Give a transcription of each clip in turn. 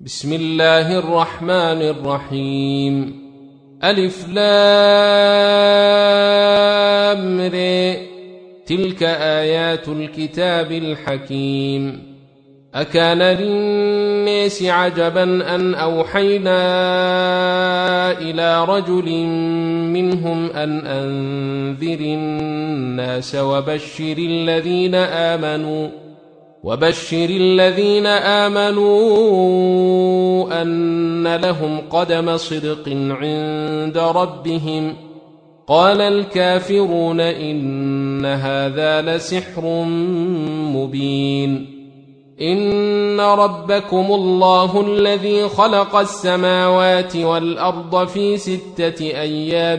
بسم الله الرحمن الرحيم. ألف لام ر. تلك آيات الكتاب الحكيم. أكان للناس عجبا أن أوحينا إلى رجل منهم أن أنذر الناس وبشر الذين آمنوا أن لهم قدم صدق عند ربهم. قال الكافرون إن هذا لسحر مبين. إن ربكم الله الذي خلق السماوات والأرض في 6 أيام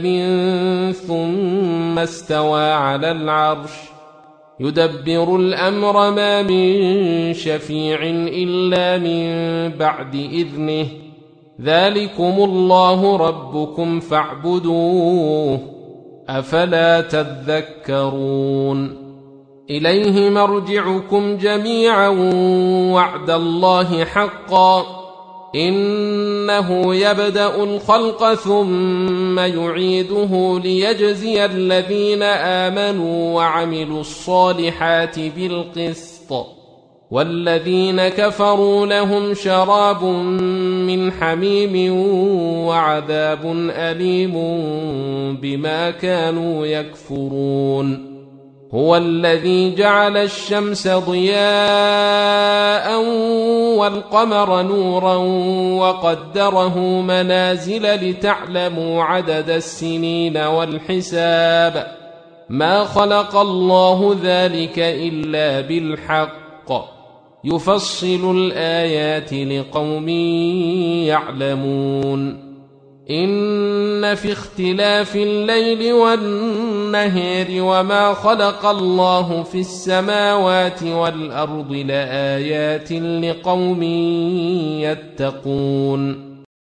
ثم استوى على العرش يدبر الأمر ما من شفيع إلا من بعد إذنه. ذلكم الله ربكم فاعبدوه أفلا تذكرون. إليه مرجعكم جميعا وعد الله حقا إنه يبدأ الخلق ثم يعيده ليجزي الذين آمنوا وعملوا الصالحات بالقسط والذين كفروا لهم شراب من حميم وعذاب أليم بما كانوا يكفرون. هو الذي جعل الشمس ضياء والقمر نورا وقدره منازل لتعلموا عدد السنين والحساب. ما خلق الله ذلك إلا بالحق يفصل الآيات لقوم يعلمون. إن في اختلاف الليل والنهار وما خلق الله في السماوات والأرض لآيات لقوم يتقون.